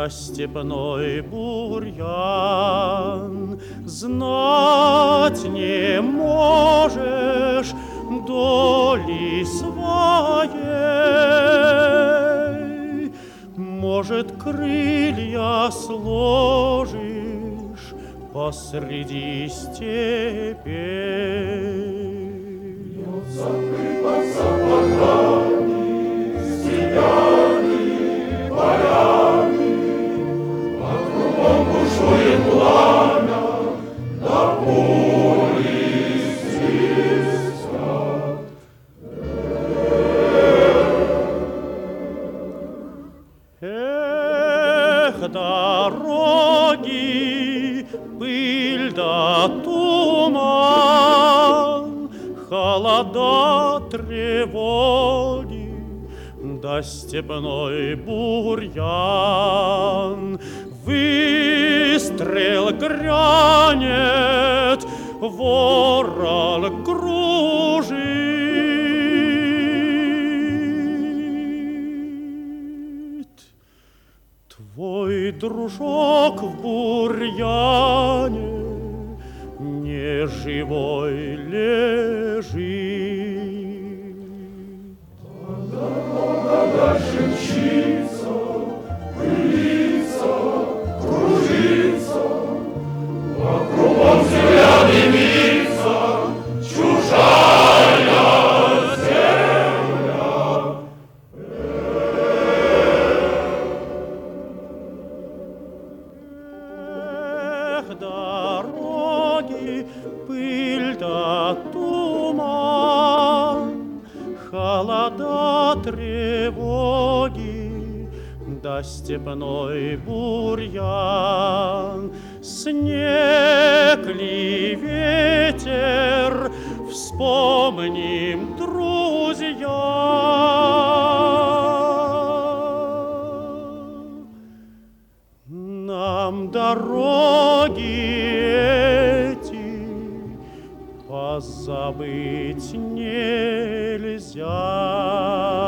да степной бурьян. Знать не можешь доли своей, может, крылья сложишь посреди степей. Под сапогами, степями, полями, а кругом бушует пламя, на поле свистят. Эх, дороги, пыль да туман, холода, тревоги, да степной бурьян. Выстрел грянет, ворон кружит. Твой дружок в бурьяне не живой лежит. Дорога дальше мчится, пылится, кружится, а кругом земля дымится, чужая земля. Эх, дороги, пыль да туман, холода, тревоги, да степной бурьян. Снег ли ветер, вспомним, друзья, нам дороги эти позабыть нельзя.